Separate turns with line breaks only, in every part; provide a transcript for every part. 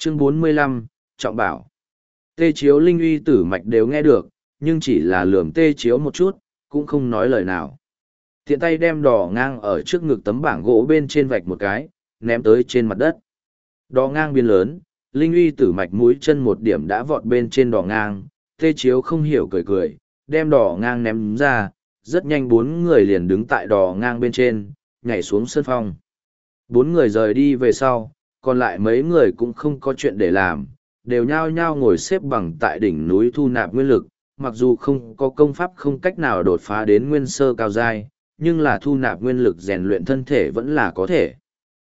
Chương 45, Trọng Bảo. Tê Chiếu Linh Uy Tử Mạch đều nghe được, nhưng chỉ là lườm Tê Chiếu một chút, cũng không nói lời nào. Tiện tay đem đỏ ngang ở trước ngực tấm bảng gỗ bên trên vạch một cái, ném tới trên mặt đất. Đỏ ngang biến lớn, Linh Uy Tử Mạch mũi chân một điểm đã vọt bên trên đỏ ngang, Tê Chiếu không hiểu cười cười, đem đỏ ngang ném ra, rất nhanh bốn người liền đứng tại đỏ ngang bên trên, nhảy xuống sân phong. Bốn người rời đi về sau, còn lại mấy người cũng không có chuyện để làm, đều nhao nhao ngồi xếp bằng tại đỉnh núi thu nạp nguyên lực, mặc dù không có công pháp không cách nào đột phá đến nguyên sơ cao giai, nhưng là thu nạp nguyên lực rèn luyện thân thể vẫn là có thể.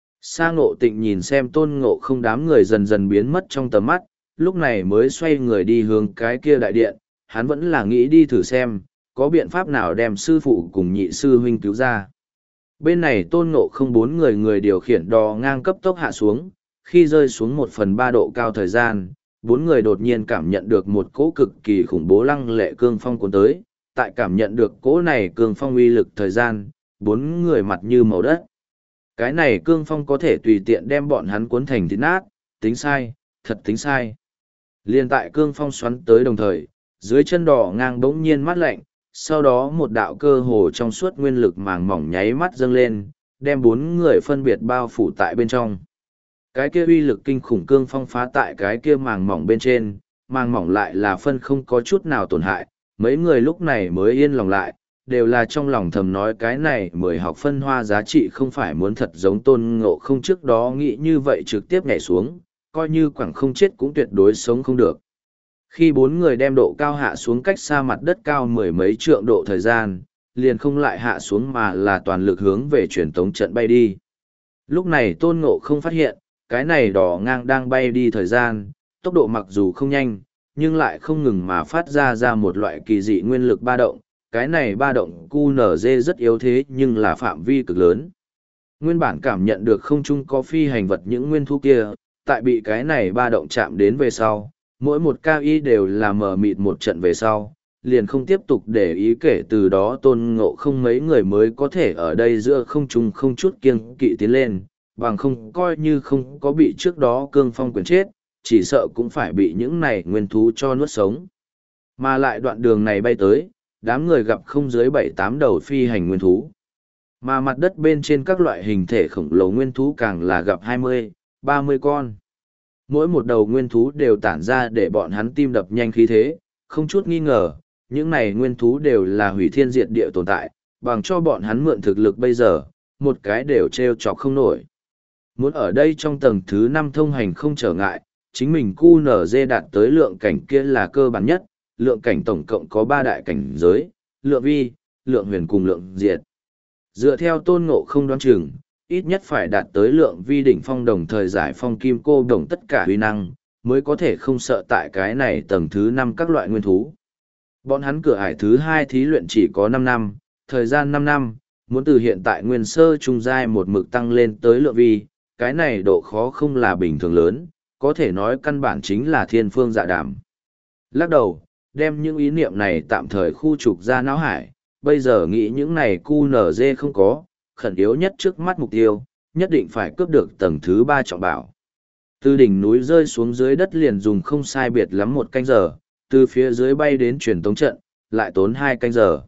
Sa Ngộ Tịnh nhìn xem Tôn Ngộ Không đám người dần dần biến mất trong tầm mắt, lúc này mới xoay người đi hướng cái kia đại điện, hắn vẫn là nghĩ đi thử xem, có biện pháp nào đem sư phụ cùng nhị sư huynh cứu ra. Bên này Tôn Ngộ Không bốn người điều khiển đò ngang cấp tốc hạ xuống, khi rơi xuống 1/3 độ cao thời gian, bốn người đột nhiên cảm nhận được một cỗ cực kỳ khủng bố lăng lệ cương phong cuốn tới, tại cảm nhận được cỗ này cương phong uy lực thời gian, bốn người mặt như màu đất. Cái này cương phong có thể tùy tiện đem bọn hắn cuốn thành thịt nát, tính sai, thật tính sai. Liên tại cương phong xoắn tới đồng thời, dưới chân đỏ ngang bỗng nhiên mát lạnh, sau đó một đạo cơ hồ trong suốt nguyên lực màng mỏng nháy mắt dâng lên, đem bốn người phân biệt bao phủ tại bên trong. Cái kia uy lực kinh khủng cương phong phá tại cái kia màng mỏng bên trên, màng mỏng lại là phân không có chút nào tổn hại, mấy người lúc này mới yên lòng lại, đều là trong lòng thầm nói cái này 10 học phân hoa giá trị không phải muốn thật giống Tôn Ngộ Không trước đó nghĩ như vậy trực tiếp nhảy xuống, coi như quẳng không chết cũng tuyệt đối sống không được. Khi bốn người đem độ cao hạ xuống cách xa mặt đất cao mười mấy trượng độ thời gian, liền không lại hạ xuống mà là toàn lực hướng về truyền tống trận bay đi. Lúc này Tôn Ngộ Không phát hiện, cái này đỏ ngang đang bay đi thời gian, tốc độ mặc dù không nhanh, nhưng lại không ngừng mà phát ra một loại kỳ dị nguyên lực ba động. Cái này ba động QNZ rất yếu thế nhưng là phạm vi cực lớn. Nguyên bản cảm nhận được không chung có phi hành vật những nguyên thú kia, tại bị cái này ba động chạm đến về sau, mỗi một cao y đều là mờ mịt một trận về sau, liền không tiếp tục để ý, kể từ đó Tôn Ngộ Không mấy người mới có thể ở đây giữa không trung không chút kiêng kỵ tiến lên, bằng không coi như không có bị trước đó cương phong quyển chết, chỉ sợ cũng phải bị những này nguyên thú cho nuốt sống. Mà lại đoạn đường này bay tới, đám người gặp không dưới 7-8 đầu phi hành nguyên thú. Mà mặt đất bên trên các loại hình thể khổng lồ nguyên thú càng là gặp 20-30 con. Mỗi một đầu nguyên thú đều tản ra để bọn hắn tim đập nhanh khí thế, không chút nghi ngờ, những này nguyên thú đều là hủy thiên diệt địa tồn tại, bằng cho bọn hắn mượn thực lực bây giờ, một cái đều treo chọc không nổi. Muốn ở đây trong tầng thứ 5 thông hành không trở ngại, chính mình QNZ đạt tới lượng cảnh kia là cơ bản nhất, lượng cảnh tổng cộng có 3 đại cảnh giới, lượng vi, lượng huyền cùng lượng diệt. Dựa theo Tôn Ngộ Không đoán chừng, ít nhất phải đạt tới lượng vi đỉnh phong đồng thời giải phong kim cô đồng tất cả uy năng, mới có thể không sợ tại cái này tầng thứ 5 các loại nguyên thú. Bọn hắn cửa ải thứ 2 thí luyện chỉ có 5 năm, thời gian 5 năm, muốn từ hiện tại nguyên sơ trung giai một mực tăng lên tới lượng vi, cái này độ khó không là bình thường lớn, có thể nói căn bản chính là thiên phương dạ đàm. Lắc đầu, đem những ý niệm này tạm thời khu trục ra não hải, bây giờ nghĩ những này QNZ không có, khẩn yếu nhất trước mắt mục tiêu, nhất định phải cướp được tầng thứ 3 trọng bảo. Từ đỉnh núi rơi xuống dưới đất liền dùng không sai biệt lắm 1 canh giờ, từ phía dưới bay đến truyền tống trận, lại tốn 2 canh giờ.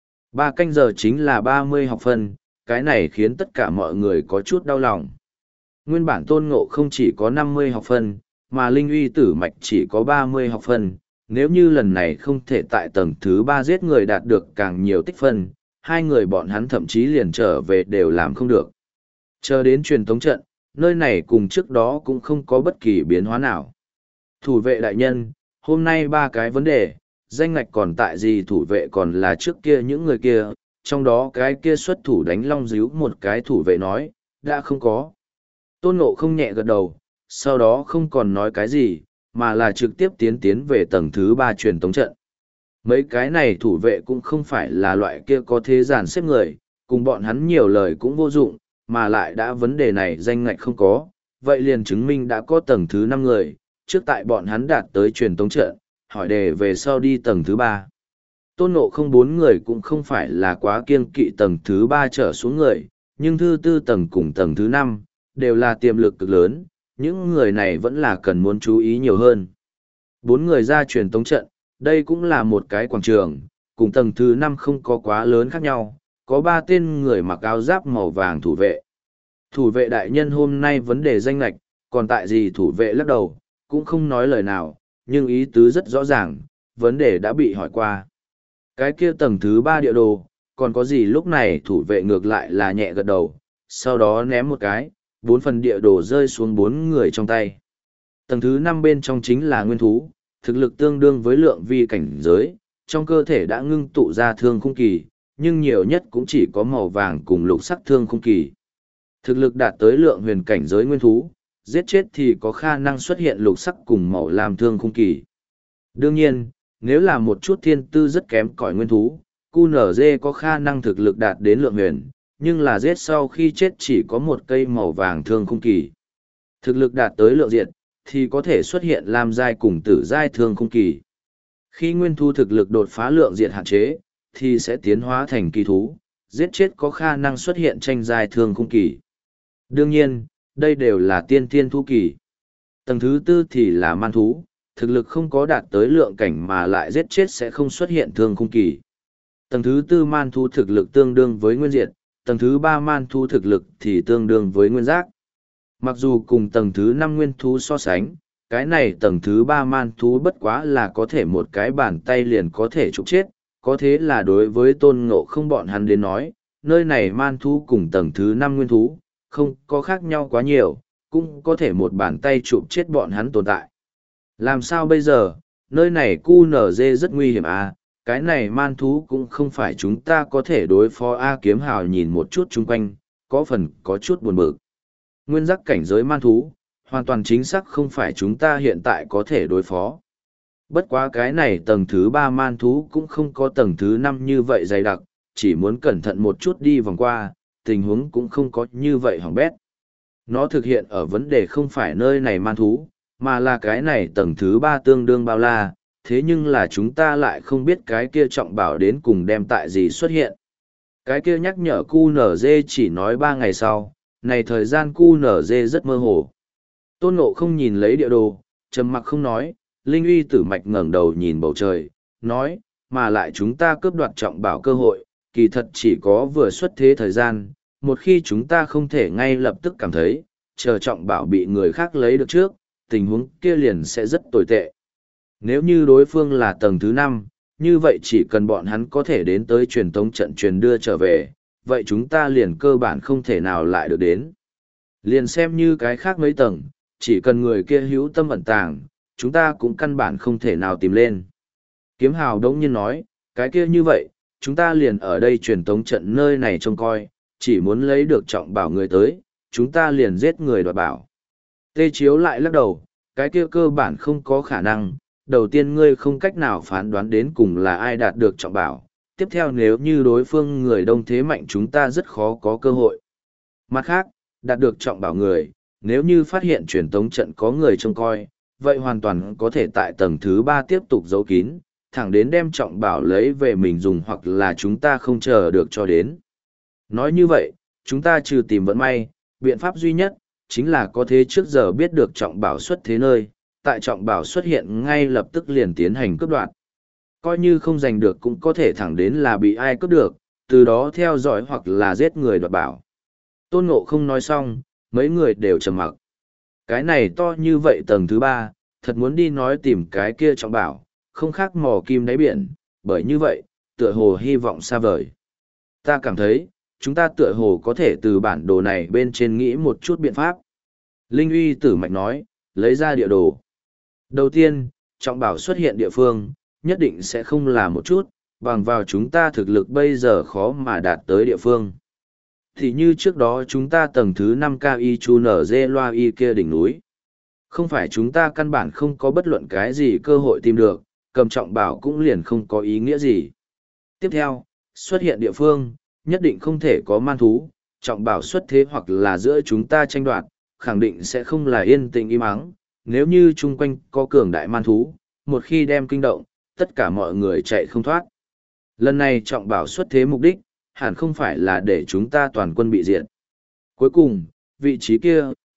3 canh giờ chính là 30 học phân, cái này khiến tất cả mọi người có chút đau lòng. Nguyên bản Tôn Ngộ Không chỉ có 50 học phân, mà Linh Uy Tử Mạch chỉ có 30 học phân. Nếu như lần này không thể tại tầng thứ 3 giết người đạt được càng nhiều tích phân, hai người bọn hắn thậm chí liền trở về đều làm không được. Chờ đến truyền tống trận, nơi này cùng trước đó cũng không có bất kỳ biến hóa nào. Thủ vệ đại nhân, hôm nay 3 cái vấn đề, danh ngạch còn tại gì thủ vệ còn là trước kia những người kia, trong đó cái kia xuất thủ đánh long díu một cái thủ vệ nói, đã không có. Tôn Ngộ Không nhẹ gật đầu, sau đó không còn nói cái gì, mà là trực tiếp tiến về tầng thứ 3 truyền tống trận. Mấy cái này thủ vệ cũng không phải là loại kia có thế giàn xếp người, cùng bọn hắn nhiều lời cũng vô dụng, mà lại đã vấn đề này danh ngạch không có, vậy liền chứng minh đã có tầng thứ 5 người, trước tại bọn hắn đạt tới truyền tống trận, hỏi đề về sau đi tầng thứ 3. Tôn Ngộ Không 4 người cũng không phải là quá kiêng kỵ tầng thứ 3 trở xuống người, nhưng thứ 4 tầng cùng tầng thứ 5, đều là tiềm lực cực lớn, những người này vẫn là cần muốn chú ý nhiều hơn. 4 người ra truyền tống trận, đây cũng là một cái quảng trường, cùng tầng thứ 5 không có quá lớn khác nhau, có 3 tên người mặc áo giáp màu vàng thủ vệ. Thủ vệ đại nhân hôm nay vấn đề danh lệch, còn tại gì thủ vệ lắc đầu, cũng không nói lời nào, nhưng ý tứ rất rõ ràng, vấn đề đã bị hỏi qua. Cái kia tầng thứ 3 địa đồ, còn có gì lúc này thủ vệ ngược lại là nhẹ gật đầu, sau đó ném một cái, 4 phần địa đồ rơi xuống 4 người trong tay. Tầng thứ 5 bên trong chính là nguyên thú, thực lực tương đương với lượng vi cảnh giới, trong cơ thể đã ngưng tụ ra thương khung kỳ, nhưng nhiều nhất cũng chỉ có màu vàng cùng lục sắc thương khung kỳ. Thực lực đạt tới lượng huyền cảnh giới nguyên thú, giết chết thì có khả năng xuất hiện lục sắc cùng màu lam thương khung kỳ. Đương nhiên, nếu là một chút thiên tư rất kém cỏi nguyên thú, QNZ có khả năng thực lực đạt đến lượng huyền, nhưng là giết sau khi chết chỉ có một cây màu vàng thương khung kỳ. Thực lực đạt tới lượng diệt, thì có thể xuất hiện lam giai cùng tử giai thương khung kỳ. Khi nguyên thú thực lực đột phá lượng diệt hạn chế, thì sẽ tiến hóa thành kỳ thú, giết chết có khả năng xuất hiện tranh giai thương khung kỳ. Đương nhiên, đây đều là tiên thiên thú kỳ. Tầng thứ 4 thì là man thú, thực lực không có đạt tới lượng cảnh mà lại giết chết sẽ không xuất hiện thương khung kỳ. Tầng thứ 4 man thú thực lực tương đương với nguyên diệt, tầng thứ 3 man thú thực lực thì tương đương với nguyên giác. Mặc dù cùng tầng thứ 5 nguyên thú so sánh, cái này tầng thứ 3 man thú bất quá là có thể một cái bàn tay liền có thể trục chết, có thế là đối với Tôn Ngộ Không bọn hắn đến nói, nơi này man thú cùng tầng thứ 5 nguyên thú, không có khác nhau quá nhiều, cũng có thể một bàn tay chụp chết bọn hắn tồn tại. Làm sao bây giờ, nơi này QNZ rất nguy hiểm à, cái này man thú cũng không phải chúng ta có thể đối phó A Kiếm Hào nhìn một chút chung quanh, có phần có chút buồn bực. Nguyên giác cảnh giới man thú, hoàn toàn chính xác không phải chúng ta hiện tại có thể đối phó. Bất quá cái này tầng thứ 3 man thú cũng không có tầng thứ 5 như vậy dày đặc, chỉ muốn cẩn thận một chút đi vòng qua, tình huống cũng không có như vậy hỏng bét. Nó thực hiện ở vấn đề không phải nơi này man thú, mà là cái này tầng thứ 3 tương đương bao la, thế nhưng là chúng ta lại không biết cái kia trọng bảo đến cùng đem tại gì xuất hiện. Cái kia nhắc nhở QNZ chỉ nói 3 ngày sau, này thời gian QNZ rất mơ hồ. Tôn Ngộ không nhìn lấy địa đồ, trầm mặc không nói, Linh uy tử mạch ngẩng đầu nhìn bầu trời, nói, mà lại chúng ta cướp đoạt trọng bảo cơ hội, kỳ thật chỉ có vừa xuất thế thời gian, một khi chúng ta không thể ngay lập tức cảm thấy, chờ trọng bảo bị người khác lấy được trước, tình huống kia liền sẽ rất tồi tệ. Nếu như đối phương là tầng thứ 5, như vậy chỉ cần bọn hắn có thể đến tới truyền tống trận truyền đưa trở về, vậy chúng ta liền cơ bản không thể nào lại được đến. Liền xem như cái khác mấy tầng, chỉ cần người kia hữu tâm ẩn tàng, chúng ta cũng căn bản không thể nào tìm lên. Kiếm Hào đống nhiên nói, cái kia như vậy, chúng ta liền ở đây truyền tống trận nơi này trông coi, chỉ muốn lấy được trọng bảo người tới, chúng ta liền giết người đoạt bảo. Tê Chiếu lại lắc đầu, cái kia cơ bản không có khả năng, đầu tiên ngươi không cách nào phán đoán đến cùng là ai đạt được trọng bảo, tiếp theo nếu như đối phương người đông thế mạnh chúng ta rất khó có cơ hội. Mặt khác, đạt được trọng bảo người, nếu như phát hiện truyền tống trận có người trông coi, vậy hoàn toàn có thể tại tầng thứ 3 tiếp tục giấu kín, thẳng đến đem trọng bảo lấy về mình dùng hoặc là chúng ta không chờ được cho đến. Nói như vậy, chúng ta trừ tìm vận may, biện pháp duy nhất, chính là có thế trước giờ biết được trọng bảo xuất thế nơi, tại trọng bảo xuất hiện ngay lập tức liền tiến hành cướp đoạt. Coi như không giành được cũng có thể thẳng đến là bị ai cướp được, từ đó theo dõi hoặc là giết người đoạt bảo. Tôn Ngộ không nói xong, mấy người đều trầm mặc. Cái này to như vậy tầng thứ 3, thật muốn đi nói tìm cái kia trọng bảo, không khác mò kim đáy biển, bởi như vậy, tựa hồ hy vọng xa vời. Ta cảm thấy, chúng ta tựa hồ có thể từ bản đồ này bên trên nghĩ một chút biện pháp. Linh uy tử mạch nói, lấy ra địa đồ. Đầu tiên, trọng bảo xuất hiện địa phương, nhất định sẽ không là một chút, bằng vào chúng ta thực lực bây giờ khó mà đạt tới địa phương. Thì như trước đó chúng ta tầng thứ 5 KI chu nở dê loa y kia đỉnh núi. Không phải chúng ta căn bản không có bất luận cái gì cơ hội tìm được, cầm trọng bảo cũng liền không có ý nghĩa gì. Tiếp theo, xuất hiện địa phương, nhất định không thể có man thú, trọng bảo xuất thế hoặc là giữa chúng ta tranh đoạt, khẳng định sẽ không là yên tĩnh im ắng. Nếu như chung quanh có cường đại man thú, một khi đem kinh động, tất cả mọi người chạy không thoát. Lần này trọng bảo xuất thế mục đích, hẳn không phải là để chúng ta toàn quân bị diệt. Cuối cùng, vị trí kia,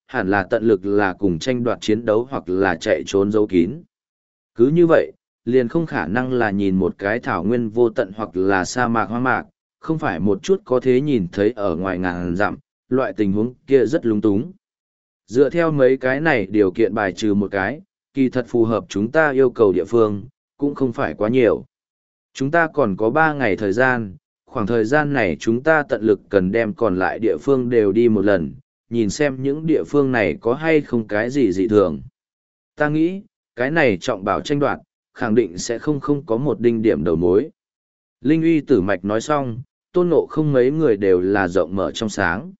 hẳn là tận lực là cùng tranh đoạt chiến đấu hoặc là chạy trốn giấu kín. Cứ như vậy, liền không khả năng là nhìn một cái thảo nguyên vô tận hoặc là sa mạc hoang mạc, không phải một chút có thể nhìn thấy ở ngoài ngàn dặm, loại tình huống kia rất lung túng. Dựa theo mấy cái này điều kiện bài trừ một cái, kỳ thật phù hợp chúng ta yêu cầu địa phương, cũng không phải quá nhiều. Chúng ta còn có 3 ngày thời gian, khoảng thời gian này chúng ta tận lực cần đem còn lại địa phương đều đi một lần, nhìn xem những địa phương này có hay không cái gì dị thường. Ta nghĩ, cái này trọng bảo tranh đoạt, khẳng định sẽ không có một đinh điểm đầu mối. Linh uy tử mạch nói xong, tôn ngộ không mấy người đều là rộng mở trong sáng.